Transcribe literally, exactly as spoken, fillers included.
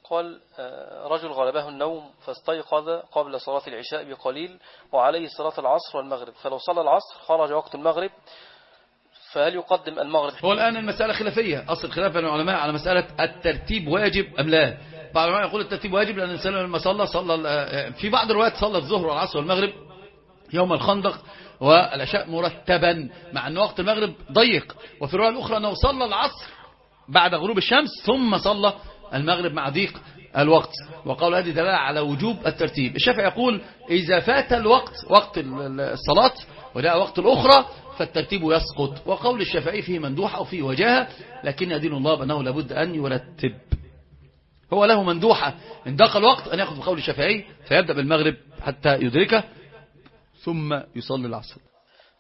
قال رجل غلبه النوم فاستيقظ قبل صلاة العشاء بقليل وعليه صلاة العصر والمغرب، فلو صلى العصر خرج وقت المغرب، فهل يقدم المغرب؟ هو الآن المسألة خلافية، أصل خلاف بين العلماء على مسألة الترتيب واجب أم لا. بعض العلماء يقول الترتيب واجب لأن الإنسان لما صلى صلى في بعض الروايات صلى الظهر والعصر والمغرب يوم الخندق والعشاء مرتبا، مع أن وقت المغرب ضيق، وفي الرواية الأخرى أنه صلى العصر بعد غروب الشمس ثم صلى المغرب مع ضيق الوقت، وقال هذه دلالة على وجوب الترتيب. الشافعي يقول إذا فات الوقت وقت الصلاة وجاء وقت الأخرى فالترتيب يسقط، وقول الشافعي فيه مندوحة أو فيه وجاهة، لكن يدين الله بأنه لابد أن يرتب. هو له مندوحة إن دق الوقت أن يأخذ بقول الشافعي فيبدأ بالمغرب حتى يدركه ثم يصلي العصر.